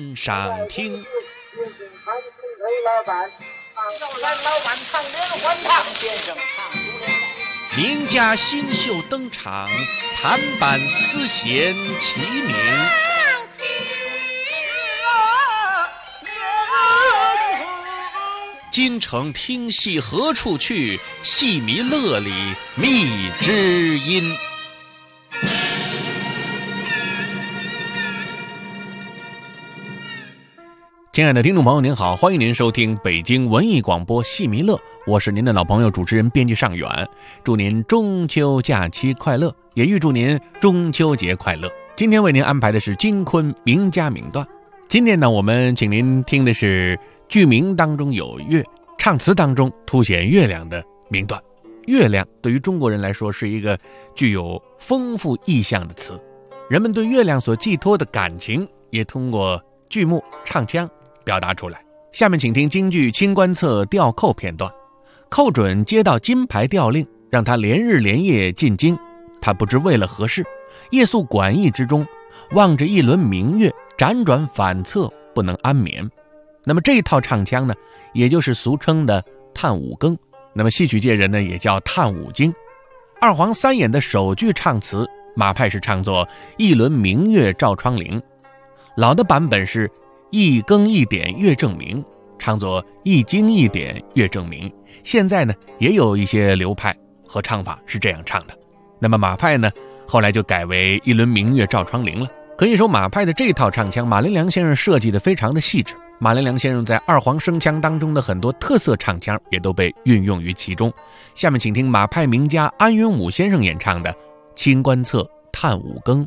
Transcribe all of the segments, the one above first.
欣赏听。名家新秀登场，弹板丝弦齐鸣。京城听戏何处去？戏迷乐里觅知音。亲爱的听众朋友您好，欢迎您收听北京文艺广播戏迷乐，我是您的老朋友主持人编辑尚远。祝您中秋假期快乐，也预祝您中秋节快乐。今天为您安排的是京昆名家名段。今天呢，我们请您听的是剧名当中有月，唱词当中凸显月亮的名段。月亮对于中国人来说是一个具有丰富意象的词，人们对月亮所寄托的感情也通过剧目唱腔表达出来。下面请听京剧《清官侧》吊扣片段。寇准接到金牌调令，让他连日连夜进京，他不知为了何事，夜宿馆驿之中，望着一轮明月，辗转反侧，不能安眠。那么这一套唱腔呢，也就是俗称的叹五更，那么戏曲界人呢也叫叹五经。二黄三眼的首句唱词，马派是唱作一轮明月照窗棂，老的版本是一更一点月正明，唱作一经一点月正明。现在呢也有一些流派和唱法是这样唱的。那么马派呢后来就改为一轮明月照窗棂了。可以说马派的这套唱腔，马连良先生设计的非常的细致。马连良先生在二黄声腔当中的很多特色唱腔也都被运用于其中。下面请听马派名家安云武先生演唱的《清官侧》叹五更。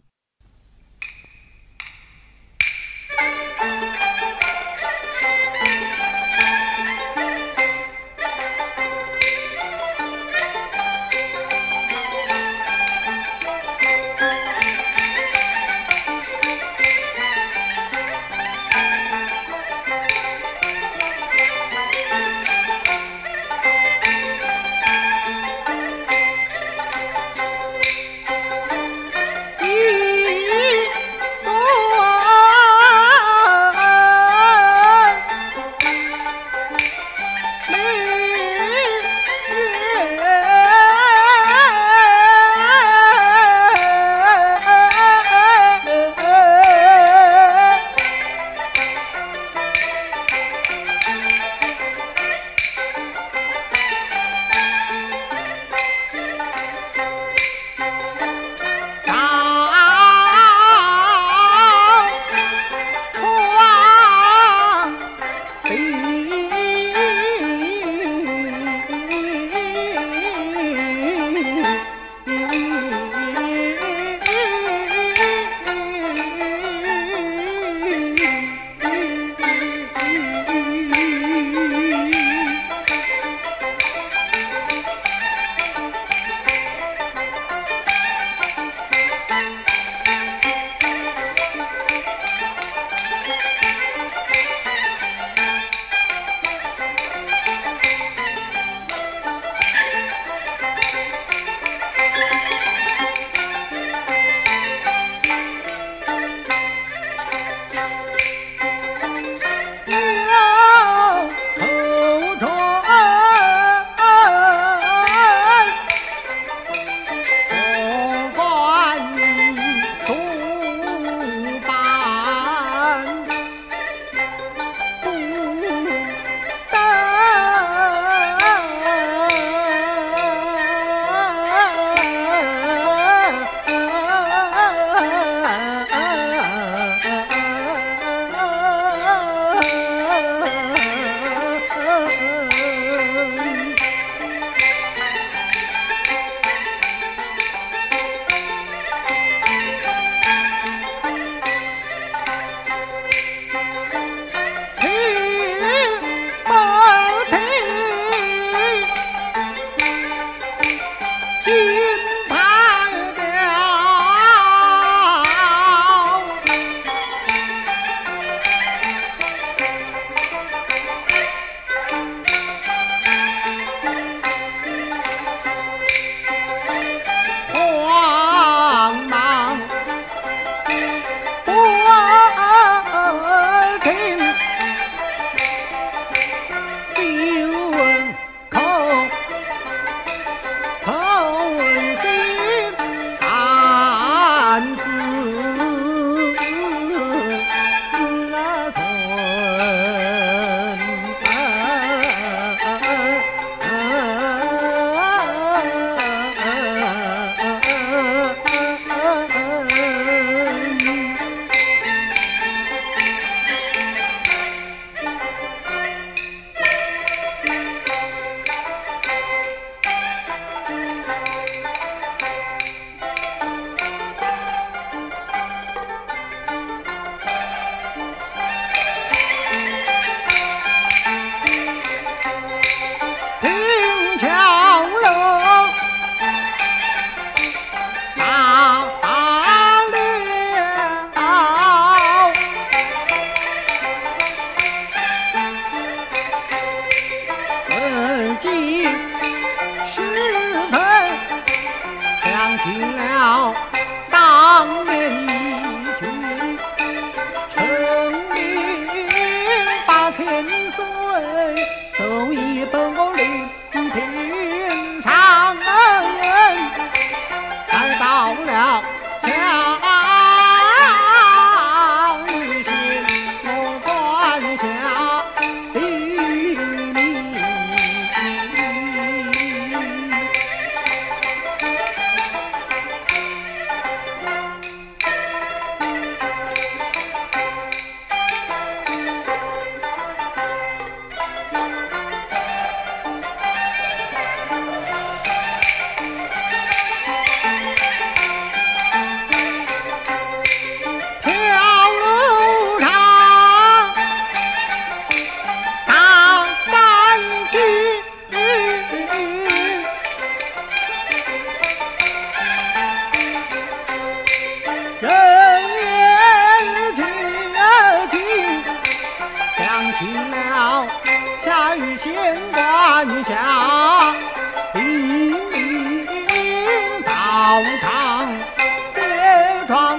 举行官下，兵临道场，揭窗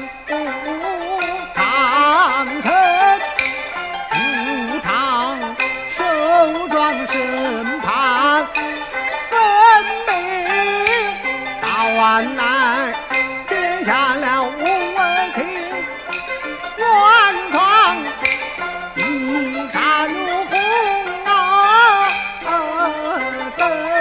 堂臣赴堂受状审判，分明到案来写下了吴文亭原状，一看如红啊，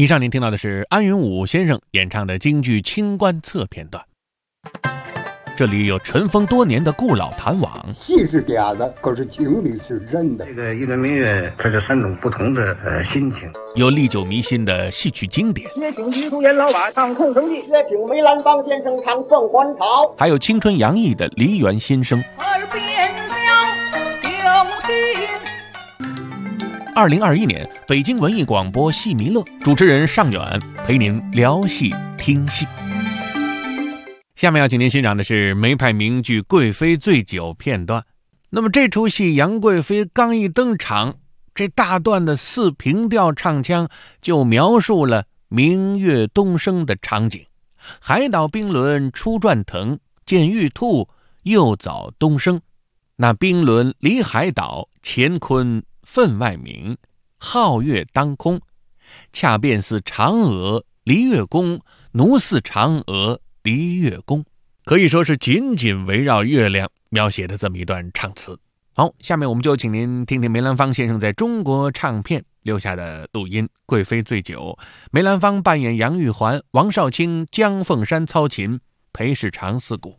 以上您听到的是安云武先生演唱的京剧《清官侧》片段。这里有尘封多年的故老谭网， 戏是嗲的，可是情理是真的。 这个一轮明月，这就3种不同的心情。 有历久弥新的戏曲经典， 乐听徐淑妍老把唱空城计，乐听梅兰芳先生唱凤还巢， 还有青春洋溢的梨园新生。 耳边响又听。 2021年北京文艺广播戏迷乐，主持人尚远陪您聊戏听戏。下面要请您欣赏的是梅派名剧《贵妃醉酒》片段。那么这出戏杨贵妃刚一登场，这大段的4平调唱腔就描述了明月东升的场景。海岛冰轮初转腾，见玉兔又早东升。那冰轮离海岛，乾坤分外明。皓月当空，恰便似嫦娥离月宫，奴似嫦娥离月宫，可以说是紧紧围绕月亮描写的这么一段唱词。好，下面我们就请您听听梅兰芳先生在中国唱片留下的录音《贵妃醉酒》。梅兰芳扮演杨玉环，王少卿、姜凤山操琴，裴世长四鼓。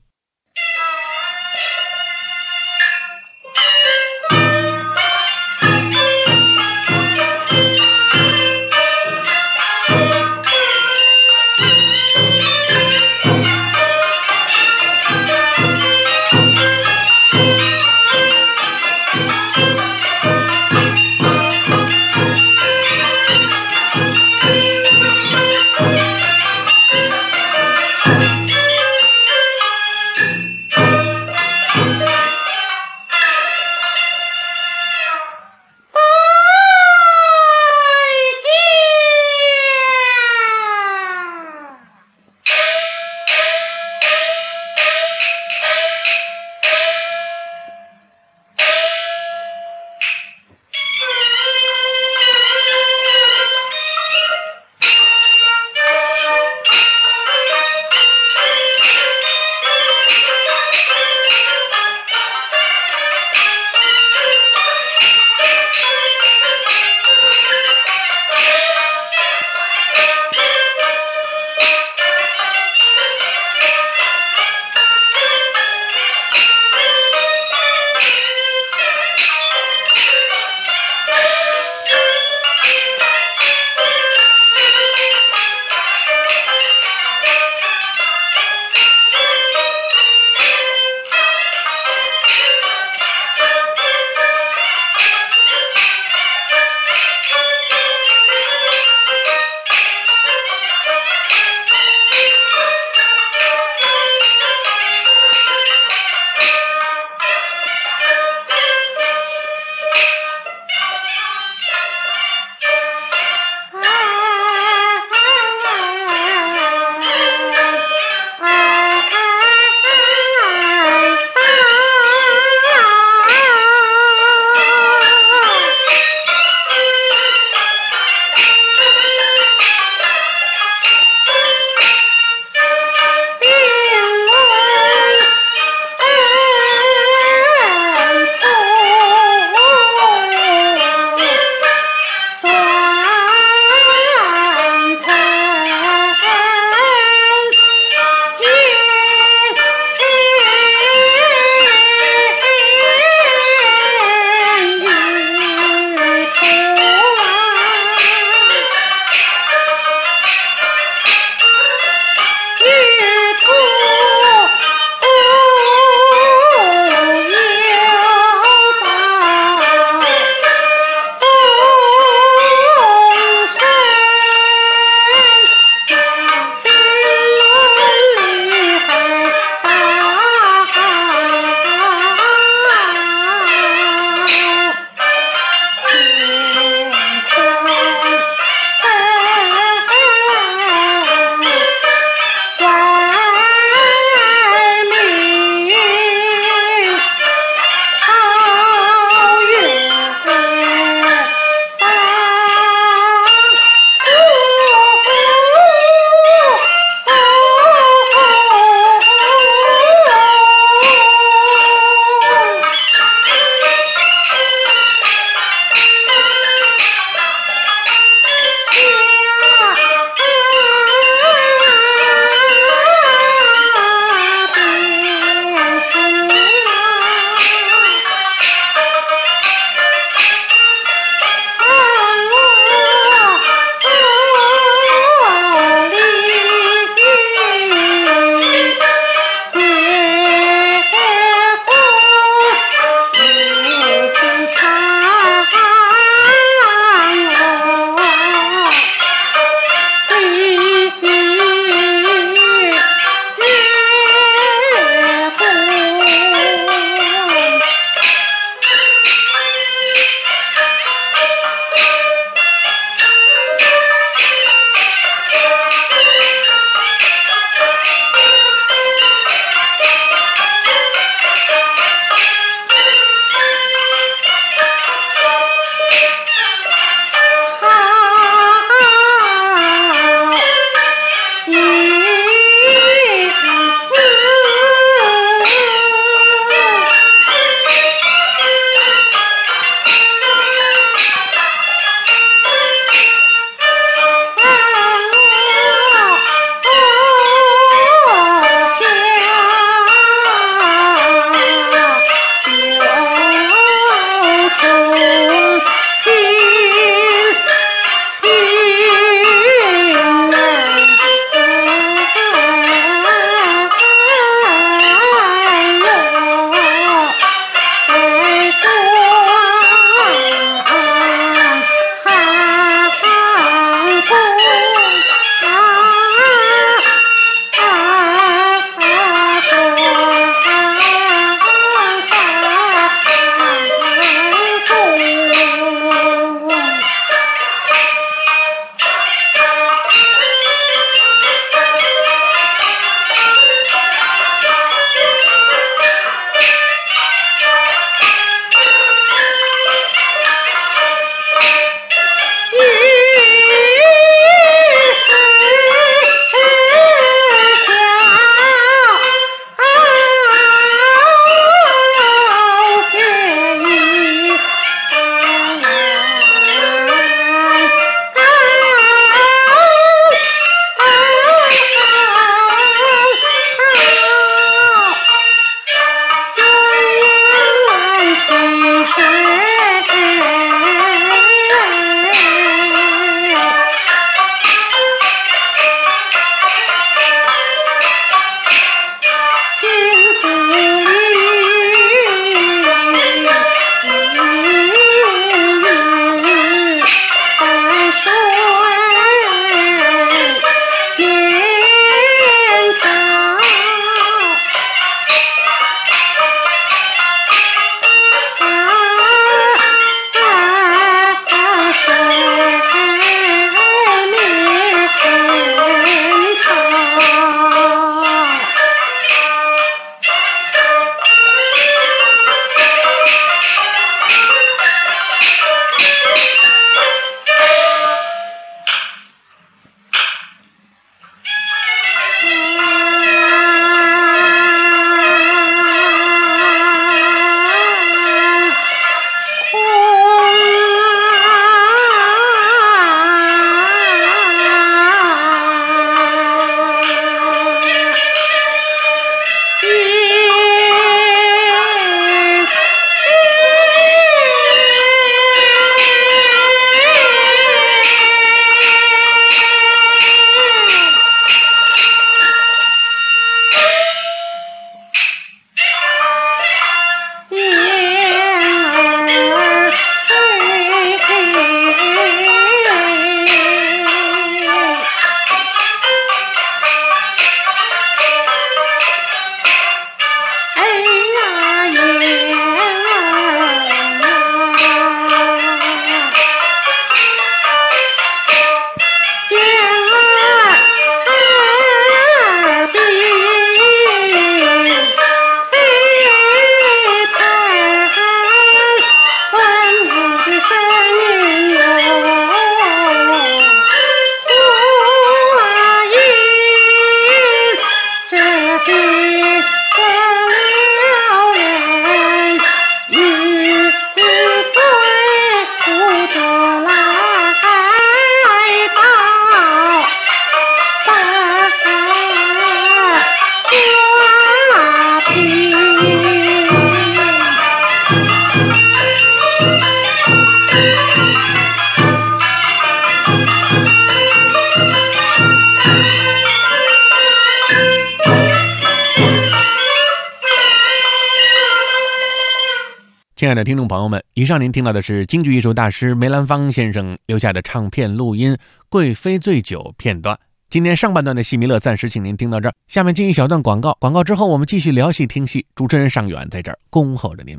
亲爱的听众朋友们，以上您听到的是京剧艺术大师梅兰芳先生留下的唱片录音《贵妃醉酒》片段。今天上半段的戏迷乐暂时请您听到这儿，下面进一小段广告，广告之后我们继续聊戏听戏，主持人尚远在这儿恭候着您。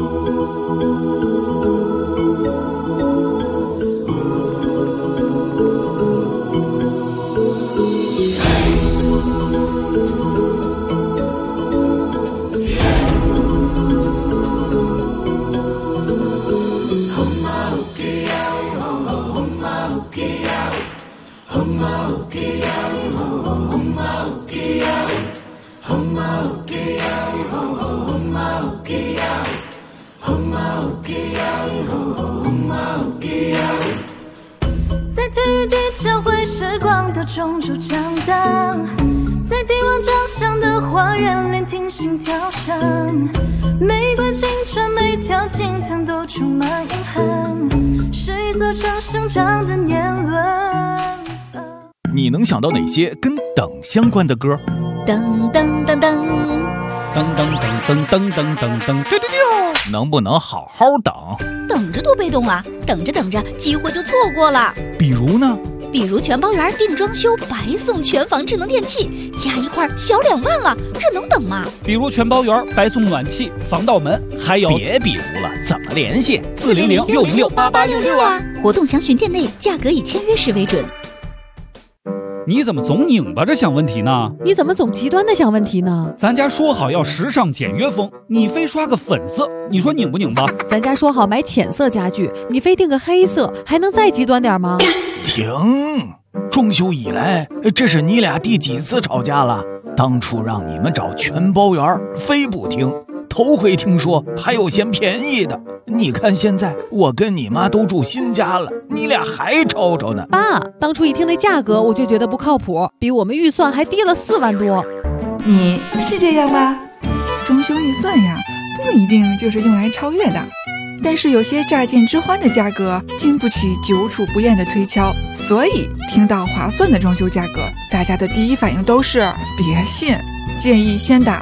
在体育地教会时光的中枢长大，在帝王掌上的花园聆听心跳声，每段青春每条青藤都充满遗憾，是一座城生长的年轮。 你能想到哪些跟等相关的歌？ 噔噔噔噔噔噔噔噔噔噔噔噔，能不能好好等？ 等着多被动啊！等着等着，机会就错过了。 比如呢？ 比如全包圆定装修，白送全房智能电器，加一块小2万了，这能等吗？ 比如全包圆白送暖气、防盗门，还有别比如了，怎么联系 ？400-606-8866啊！活动详询店内，价格以签约时为准。 你怎么总拧巴着想问题呢？ 你怎么总极端的想问题呢？ 咱家说好要时尚简约风，你非刷个粉色，你说拧不拧巴？ 咱家说好买浅色家具，你非定个黑色，还能再极端点吗？ 停！装修以来，这是你俩第几次吵架了？当初让你们找全包圆，非不听。头回听说还有嫌便宜的，你看现在我跟你妈都住新家了，你俩还吵吵呢。 爸，当初一听那价格我就觉得不靠谱，比我们预算还低了4万多。 你是这样吗？装修预算呀，不一定就是用来超越的，但是有些乍见之欢的价格经不起久处不厌的推敲，所以听到划算的装修价格，大家的第一反应都是别信。建议先打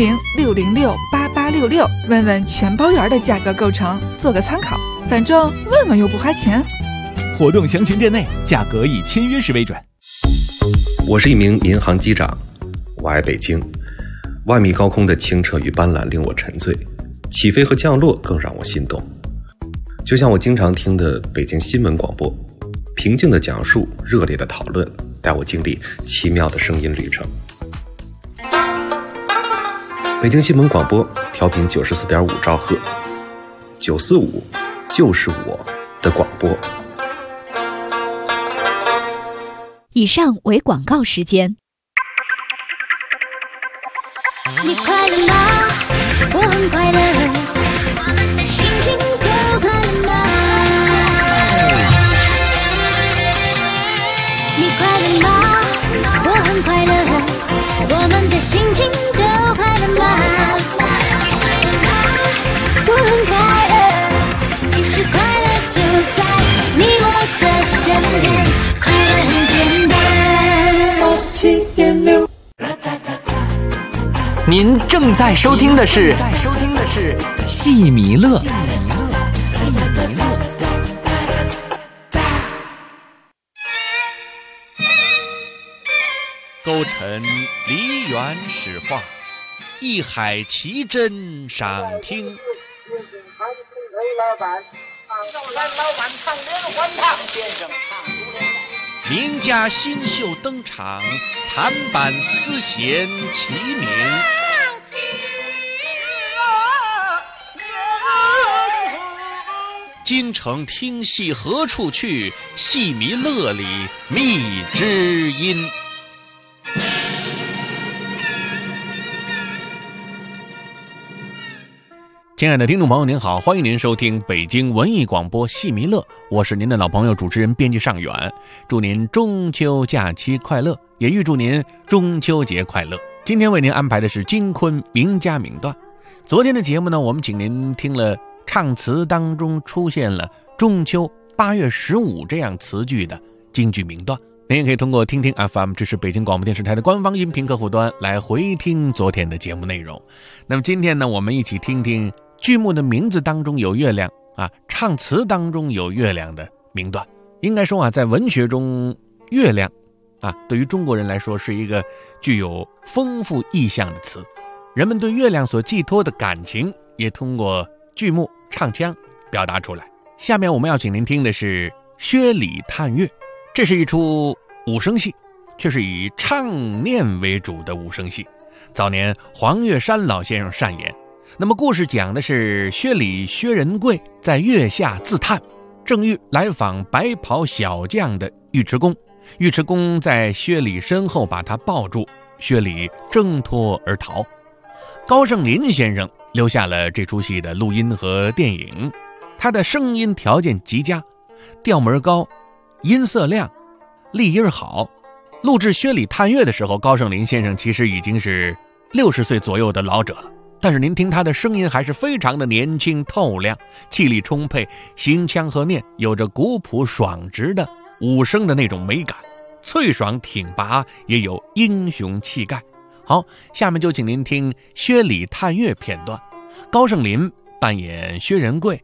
400-606-8866，问问全包圆的价格构成，做个参考。反正问问又不花钱。 活动详询店内，价格以签约时为准。 我是一名民航机长，我爱北京。万米高空的清澈与斑斓令我沉醉，起飞和降落更让我心动。就像我经常听的北京新闻广播，平静的讲述，热烈的讨论，带我经历奇妙的声音旅程。北京新闻广播调频94.5兆赫，945就是我的广播。 以上为广告时间。 你快乐吗？我很快乐，我们的心情都快乐吗？你快乐吗？我很快乐，我们的心情都快乐吗？我很快乐，其实快乐就在你我的身边，快乐很简单。7.6。 您正在收听的是戏迷乐。 勾陈梨园史话，一海奇珍赏听。 老板唱连环唱，先生唱出连环。 名家新秀登场，弹板丝弦齐鸣。京城听戏何处去？戏迷乐里觅知音。亲爱的听众朋友您好，欢迎您收听北京文艺广播戏迷乐，我是您的老朋友主持人编辑尚远。祝您中秋假期快乐，也预祝您中秋节快乐。今天为您安排的是京昆名家名段。昨天的节目呢，我们请您听了唱词当中出现了中秋8月15这样词句的京剧名段。 您也可以通过听听 FM 支持北京广播电视台的官方音频客户端来回听昨天的节目内容。那么今天呢，我们一起听听剧目的名字当中有月亮啊，唱词当中有月亮的名段。应该说啊，在文学中，月亮啊，对于中国人来说是一个具有丰富意象的词。人们对月亮所寄托的感情，也通过剧目唱腔表达出来。下面我们要请您听的是《薛礼探月》，这是一出武生戏，却是以唱念为主的武生戏。早年黄月山老先生擅演。那么故事讲的是薛礼、薛仁贵在月下自叹，正遇来访白袍小将的尉迟恭，尉迟恭在薛礼身后把他抱住，薛礼挣脱而逃。高盛林先生留下了这出戏的录音和电影，他的声音条件极佳，调门高，音色亮，立音好。录制《薛礼探月》的时候，高盛林先生其实已经是60岁左右的老者了，但是您听他的声音还是非常的年轻透亮，气力充沛，行腔和念有着古朴爽直的武生的那种美感，脆爽挺拔，也有英雄气概。好，下面就请您听《薛礼探月》片段，高盛林扮演薛仁贵。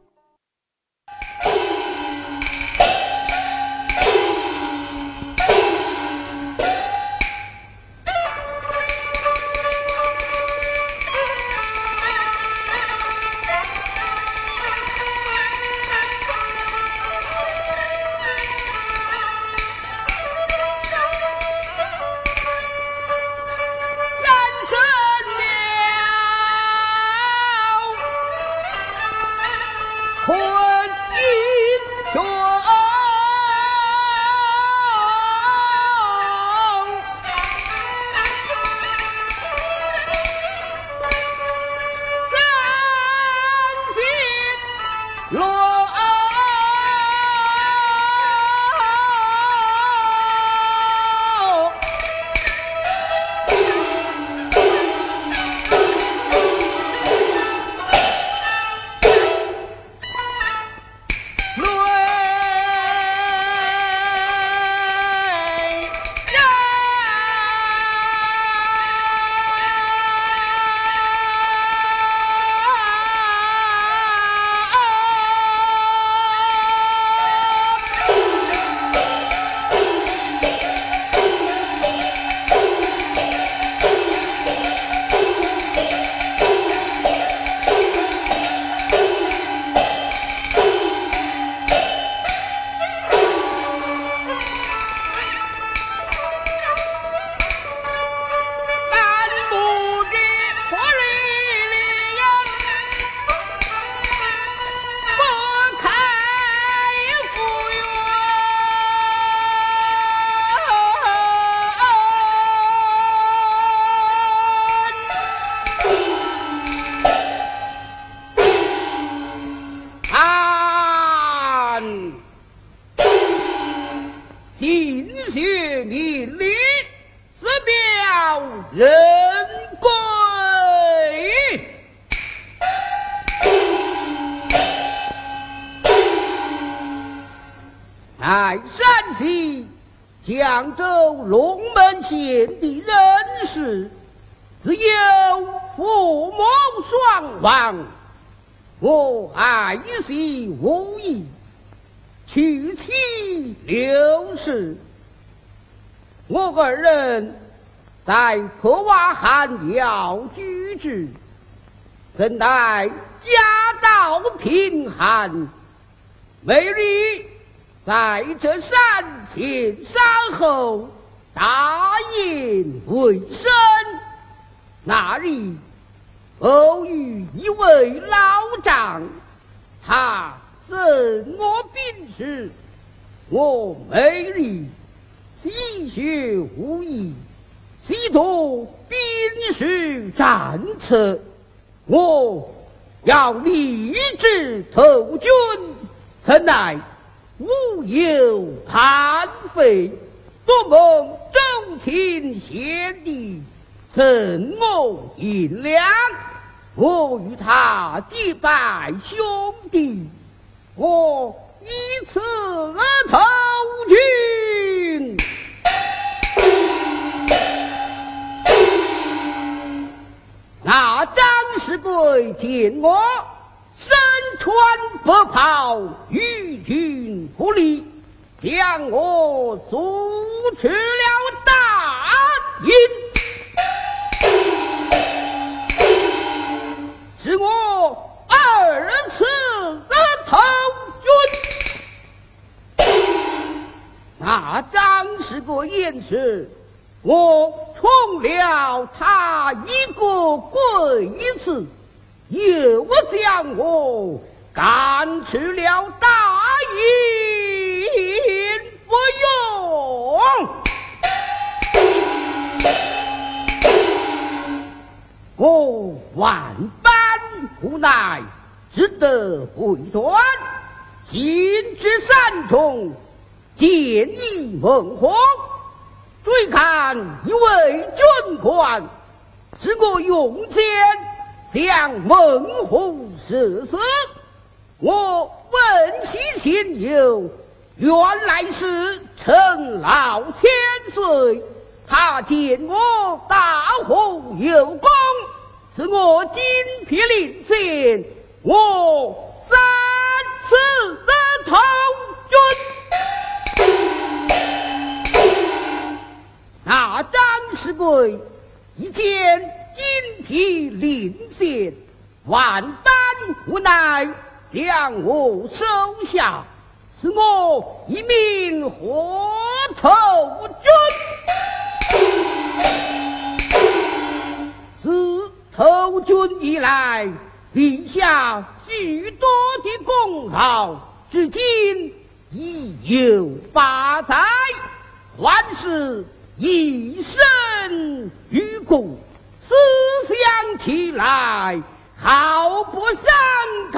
乃山西江州龙门县的人士，自幼父母双亡，我爱惜无益，娶妻6世。我二人在破瓦寒窑居住，怎奈家道贫寒，每日在这山前山后大宴为生。那日偶遇一位老丈，他赠我兵士，我每日习学武艺，习读兵书战策，我要立志投军，怎奈无有叛匪，多蒙周秦贤弟赠我银两，我与他结拜兄弟，我以此而投军。 那张世贵见我身穿白袍，与君不离，向我诉去了大印，是我二次的投军。那张世贵言是，我冲了他一个鬼子，又将我赶去了大营不用。我万般无奈，只得回转，进至山中，见一孟获，追看一位军官，是我用箭将孟获射死。我问其情由，原来是陈老千岁，他见我大获有功，使我精疲力尽，我3次的投军。那张世贵一见精疲力尽，万般无奈，将我收下，使我一名活头军。自投军以来，立下许多的功劳，至今已有8载，还是一身余故，思想起来好不伤他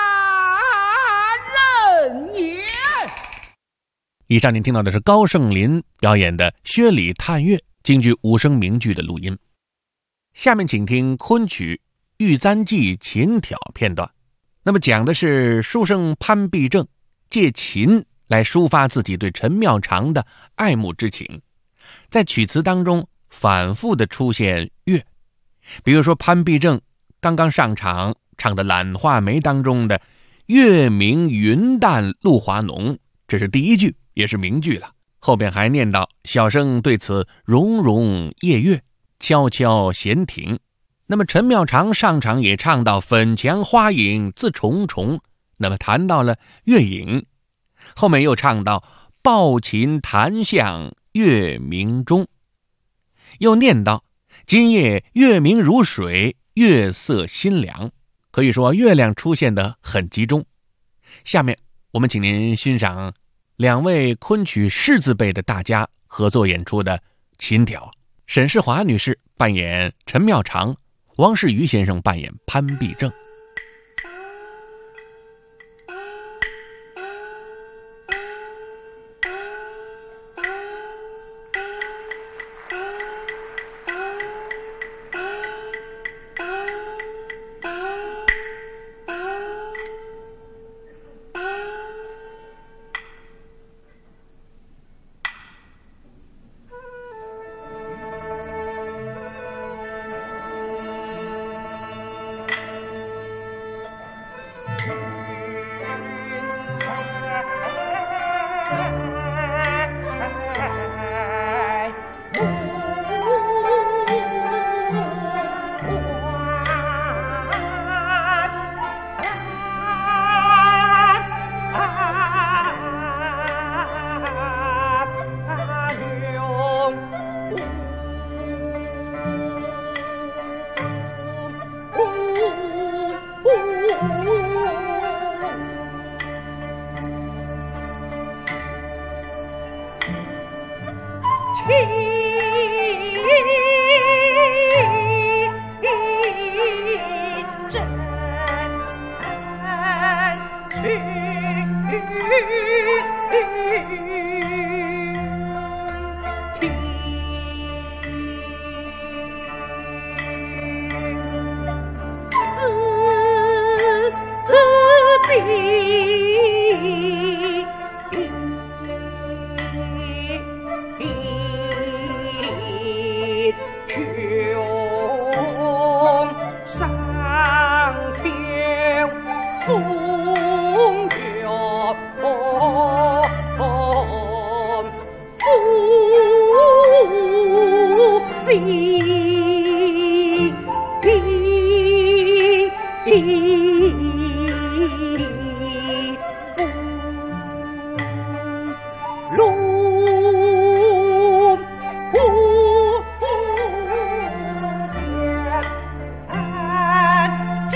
人也。 以上您听到的是高盛林表演的薛礼探月京剧5声名剧的录音。下面请听昆曲《玉簪记》琴挑片段。那么讲的是书生潘必正借琴来抒发自己对陈妙常的爱慕之情，在曲词当中反复的出现月，比如说潘必正刚刚上场唱的《懒画眉》当中的月明云淡露华浓，这是第一句，也是名句了。后边还念到小生对此融融夜月，悄悄闲庭。那么陈妙常上场也唱到粉墙花影自重重，那么谈到了月影。后面又唱到抱琴弹向月明中，又念到今夜月明如水，月色新凉。可以说月亮出现得很集中。下面我们请您欣赏2位昆曲士字辈的大家合作演出的琴挑，沈世华女士扮演陈妙常，王世瑜先生扮演潘必正。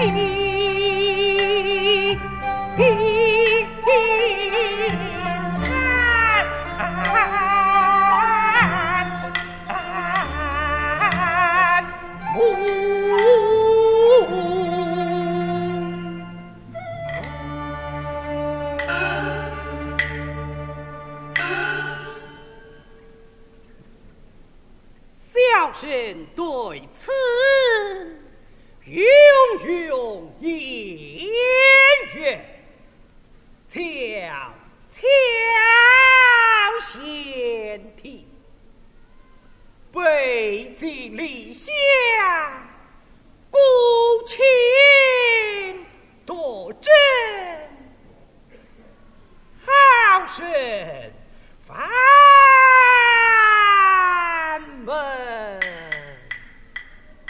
小生对此永永言曰：悄悄先听，北京立下孤卿夺真，好生烦闷。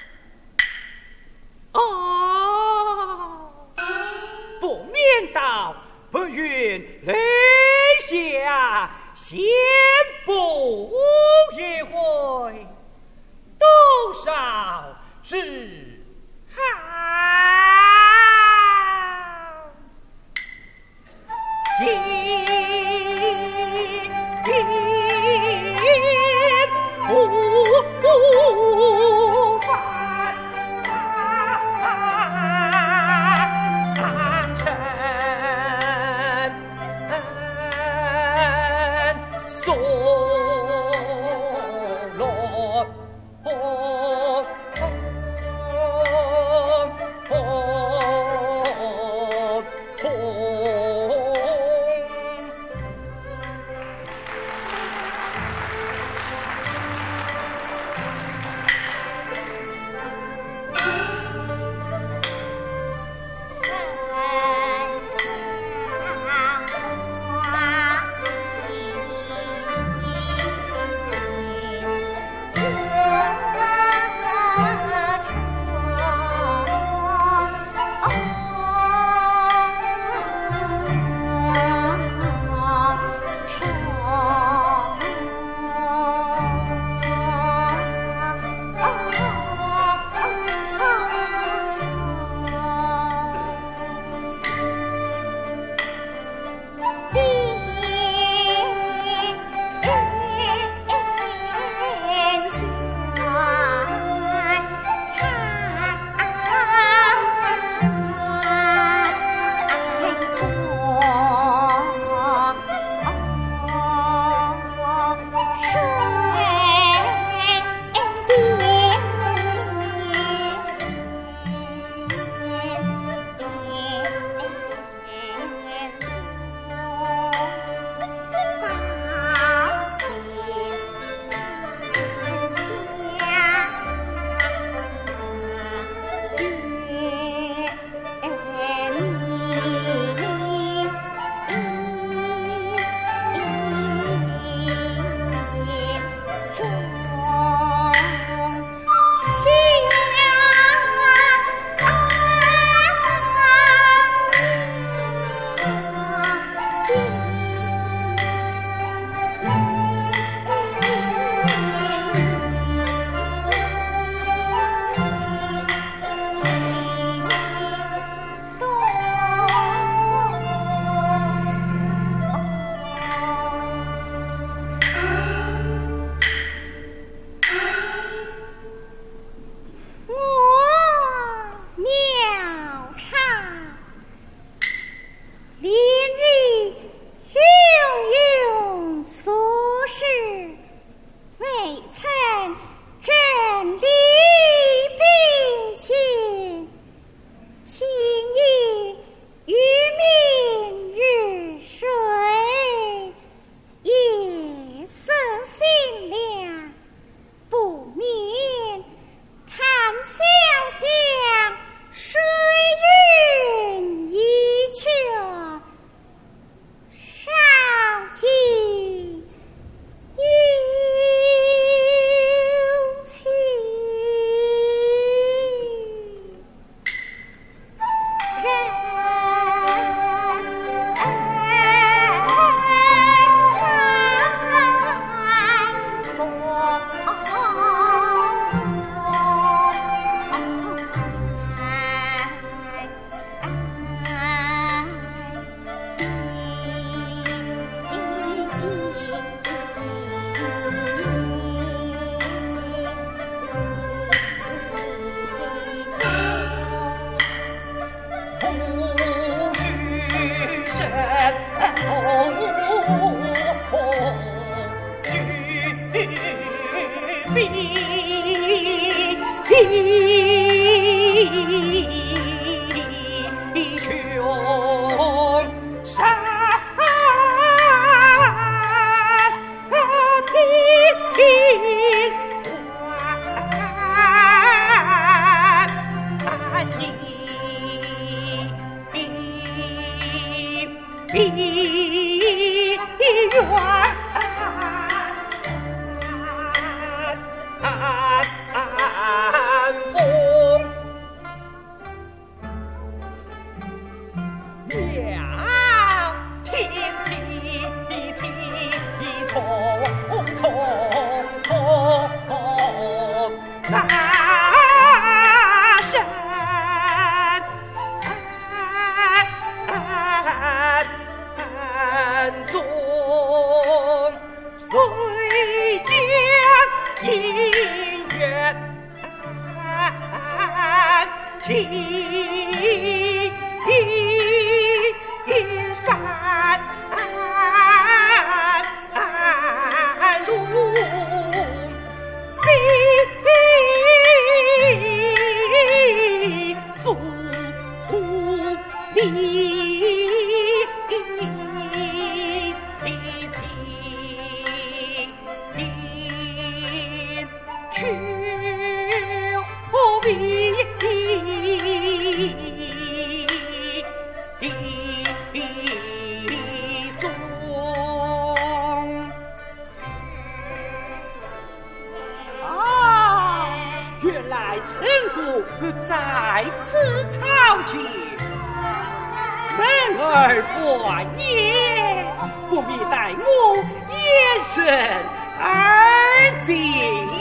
在此朝见，门儿关严，不必待我眼神而进。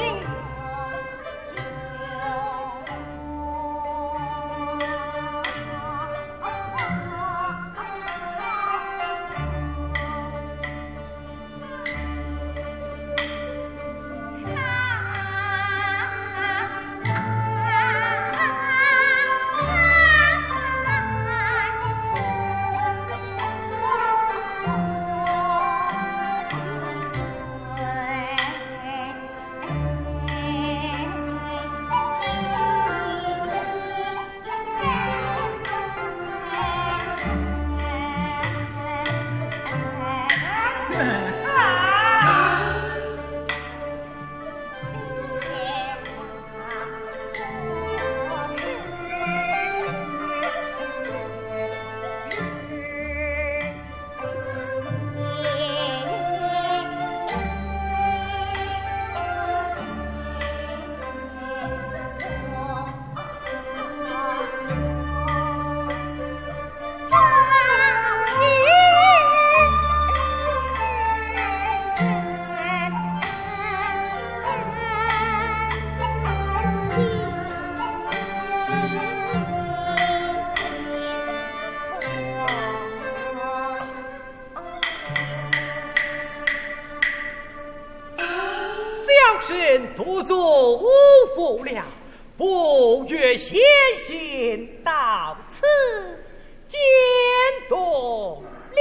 独坐无福了，不越先行到此见动了。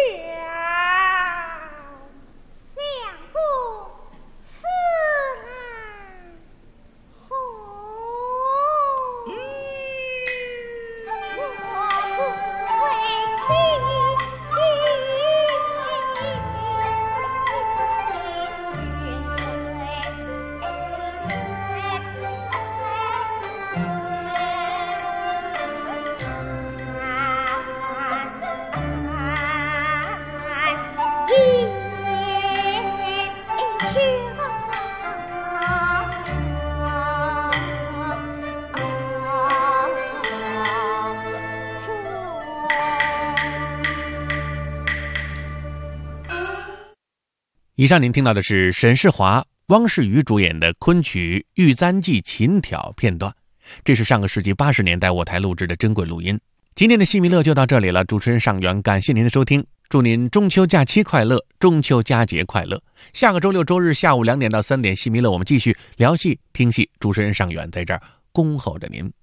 相公，此案何？我不会轻。 以上您听到的是沈世华、汪世瑜主演的昆曲《玉簪记·琴挑》片段，这是上个世纪80年代我台录制的珍贵录音。今天的戏迷乐就到这里了，主持人尚元，感谢您的收听，祝您中秋假期快乐，中秋佳节快乐。下个周六周日下午2点到3点，戏迷乐我们继续聊戏听戏，主持人尚元在这儿恭候着您。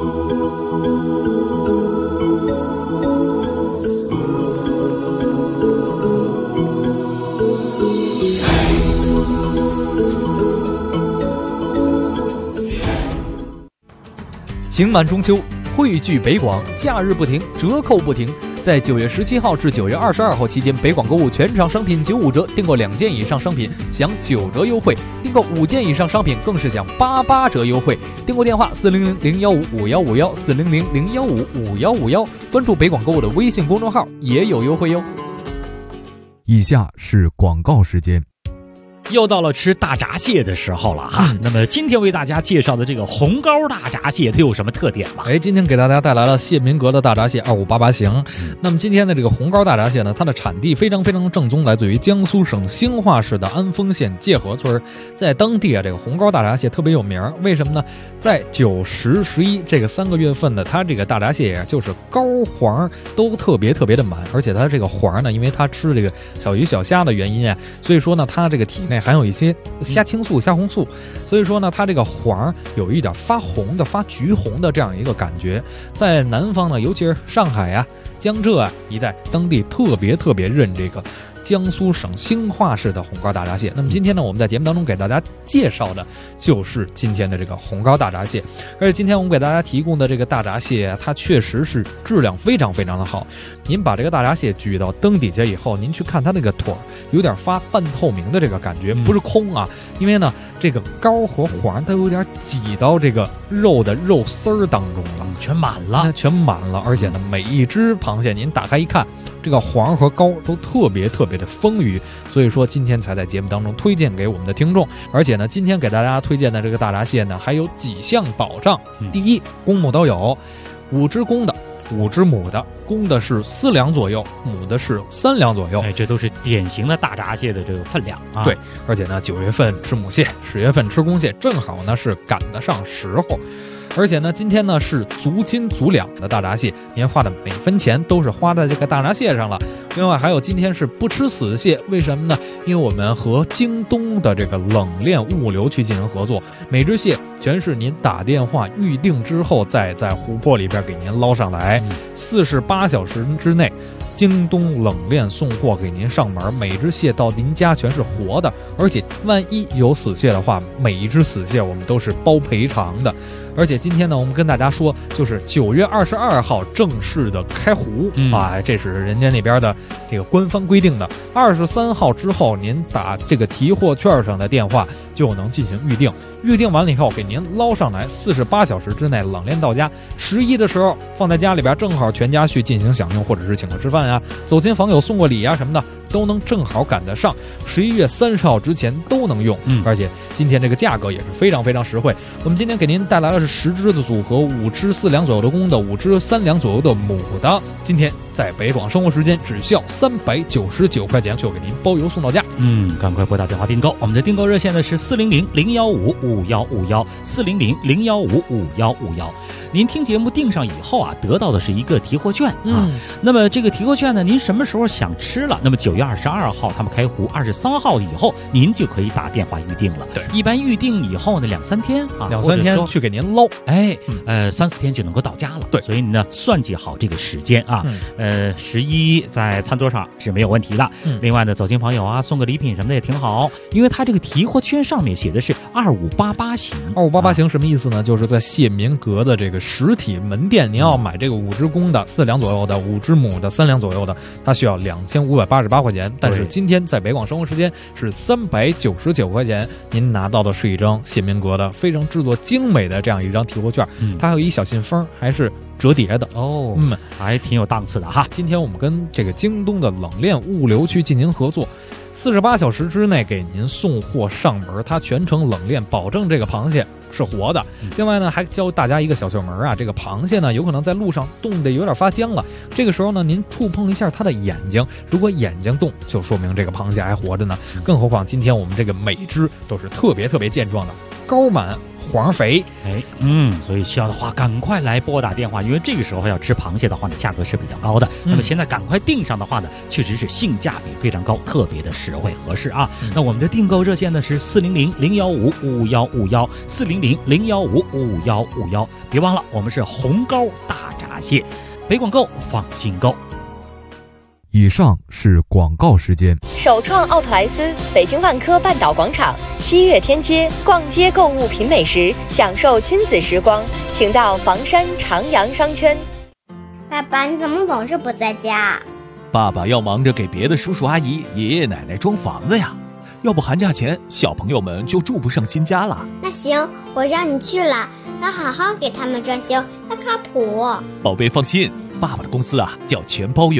刑满中秋，汇聚北广，假日不停，折扣不停。在9月17号至9月22号期间，北广购物全场商品95折，订购2件以上商品享9折优惠，订购5件以上商品更是享88折优惠。订购电话400-015-5151，400-015-5151，关注北广购物的微信公众号也有优惠哟。 以下是广告时间。 又到了吃大闸蟹的时候了哈。那么今天为大家介绍的这个红膏大闸蟹，它有什么特点吧？ 今天给大家带来了谢民阁的大闸蟹2588型。那么今天的这个红膏大闸蟹呢，它的产地非常非常正宗，来自于江苏省兴化市的安丰县界河村。在当地啊，这个红膏大闸蟹特别有名，为什么呢？在9、10、11这个3个月份呢，它这个大闸蟹就是膏黄都特别特别的满，而且它这个黄呢，因为它吃这个小鱼小虾的原因啊，所以说呢，它这个体内含有一些虾青素、虾红素，所以说呢，它这个黄有一点发红的、发橘红的这样一个感觉。在南方呢，尤其是上海啊、江浙啊一带，当地特别认这个江苏省兴化市的红膏大闸蟹。那么今天呢，我们在节目当中给大家介绍的就是今天的这个红膏大闸蟹。而且今天我们给大家提供的这个大闸蟹，它确实是质量非常非常的好。您把这个大闸蟹举到灯底下以后，您去看它那个腿有点发半透明的这个感觉，不是空啊，因为呢这个膏和黄它有点挤到这个肉的肉丝儿当中了， 全满了， 而且呢每一只螃蟹您打开一看，这个黄和膏都特别的丰腴，所以说今天才在节目当中推荐给我们的听众。而且呢，今天给大家推荐的这个大闸蟹呢，还有几项保障。第一，公母都有，5只公的，5只母的，公的是4两左右，母的是3两左右。 这都是典型的大闸蟹的这个分量啊。 对，而且呢，9月份吃母蟹，10月份吃公蟹，正好呢是赶得上时候。而且呢，今天呢是足斤足两的大闸蟹，您花的每分钱都是花在这个大闸蟹上了。另外还有今天是不吃死蟹，为什么呢？因为我们和京东的这个冷链物流去进行合作，每只蟹全是您打电话预定之后，再在湖泊里边给您捞上来，48小时之内京东冷链送货给您上门，每只蟹到您家全是活的，而且万一有死蟹的话，每一只死蟹我们都是包赔偿的。而且今天呢，我们跟大家说，就是9月22号正式的开湖这是人家那边的这个官方规定的。23号之后，您打这个提货券上的电话就能进行预定，预定完了以后给您捞上来，48小时之内冷链到家。11的时候放在家里边，正好全家去进行享用，或者是请客吃饭啊，走亲访友送过礼啊什么的，都能正好赶得上。11月30号之前都能用，而且今天这个价格也是非常非常实惠。我们今天给您带来的是10只的组合，5只4两左右的公的，5只3两左右的母的。今天在北广生活时间只需要399块钱就给您包邮送到家。 赶快拨打电话订购，我们的订购热线呢是400-015-5151，400-015-5151。您听节目订上以后啊，得到的是一个提货券啊。那么这个提货券呢，您什么时候想吃了，那么9月22号他们开湖，23号以后您就可以打电话预定了。 对， 一般预定以后呢2-3天啊 ，2-3天去给您捞 ，3-4天就能够到家了。 对， 所以呢算计好这个时间啊。11在餐桌上是没有问题的。另外呢，走亲访友啊，送个礼品什么的也挺好，因为它这个提货券上面写的是2588型。 2588型什么意思呢？就是在谢民阁的这个实体门店，您要买这个5只公的4两左右的，5只母的3两左右的，它需要2588块钱。但是今天在北广生活时间是399块钱，您拿到的是一张谢民阁的非常制作精美的这样一张提货券，它还有一小信封，还是折叠的还挺有档次的哈。 今天我们跟这个京东的冷链物流区进行合作，48小时之内给您送货上门，它全程冷链，保证这个螃蟹是活的。另外呢，还教大家一个小窍门啊，这个螃蟹呢有可能在路上冻得有点发僵了，这个时候呢您触碰一下它的眼睛，如果眼睛动，就说明这个螃蟹还活着呢。更何况今天我们这个每只都是特别健壮的，膏满黄肥。 所以需要的话赶快来拨打电话，因为这个时候要吃螃蟹的话呢，价格是比较高的。那么现在赶快订上的话呢，确实是性价比非常高，特别的实惠合适啊。那我们的订购热线呢是400-015-5151，400-015-5151。别忘了，我们是红膏大闸蟹，北广购放心购。 以上是广告时间。 首创奥特莱斯，北京万科半岛广场西岳天街，逛街购物品美食，享受亲子时光，请到房山长阳商圈。 爸爸，你怎么总是不在家？ 爸爸要忙着给别的叔叔阿姨、爷爷奶奶装房子呀，要不寒假前小朋友们就住不上新家了。 那行，我让你去了，要好好给他们装修，要靠谱。 宝贝放心，爸爸的公司啊叫全包圆，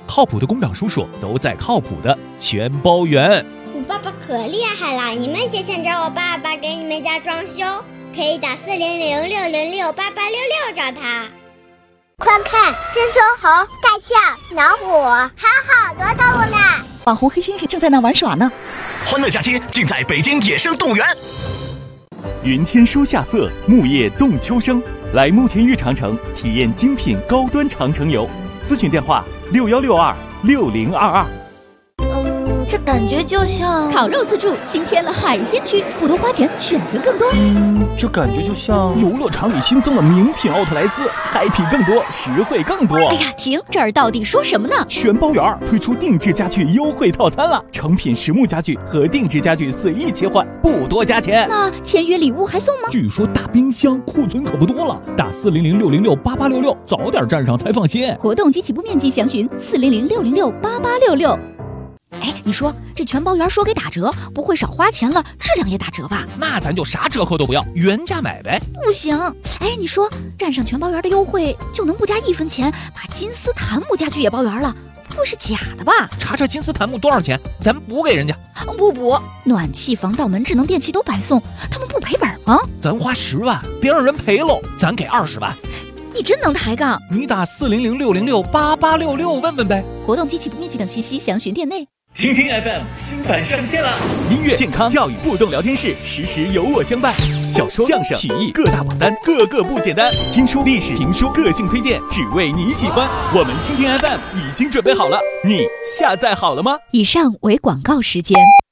靠谱的工长叔叔都在靠谱的全包圆。 我爸爸可厉害了，你们也想找我爸爸给你们家装修，可以打400-606-8866找他。 快看，这猕猴、大象、老虎，还有好多动物呢。 网红黑猩猩正在那玩耍呢。 欢乐假期尽在北京野生动物园。 云天书夏色，木叶动秋声。来慕田峪长城体验精品高端长城游，咨询电话61626022。 这感觉就像烤肉自助新添了海鲜区，不多花钱，选择更多。 这感觉就像游乐场里新增了名品奥特莱斯，嗨皮更多，实惠更多。 哎呀，停！这儿到底说什么呢？ 全包圆推出定制家具优惠套餐了，成品实木家具和定制家具随意切换，不多加钱。 那签约礼物还送吗？ 据说大冰箱库存可不多了，打400-606-8866，早点站上才放心。 活动及起步面积详询400-606-8866。哎，你说这全包圆说给打折，不会少花钱了，质量也打折吧？ 那咱就啥折扣都不要，原价买呗。 不行，哎，你说站上全包圆的优惠，就能不加1分钱把金丝檀木家具也包圆了？不会是假的吧？ 查查金丝檀木多少钱，咱补给人家。 不补，暖气、防盗门、智能电器都白送，他们不赔本吗？ 咱花10万，别让人赔喽，咱给20万。 你真能抬杠！ 你打400-606-8866问问呗。 活动及起步面积等信息详询店内。 听听 FM 新版上线了， 音乐、健康、教育互动聊天室，时时有我相伴。小说、相声、曲艺各大榜单，个个不简单。听书、历史、评书，个性推荐，只为你喜欢。我们听听 FM 已经准备好了，你下载好了吗？ 以上为广告时间。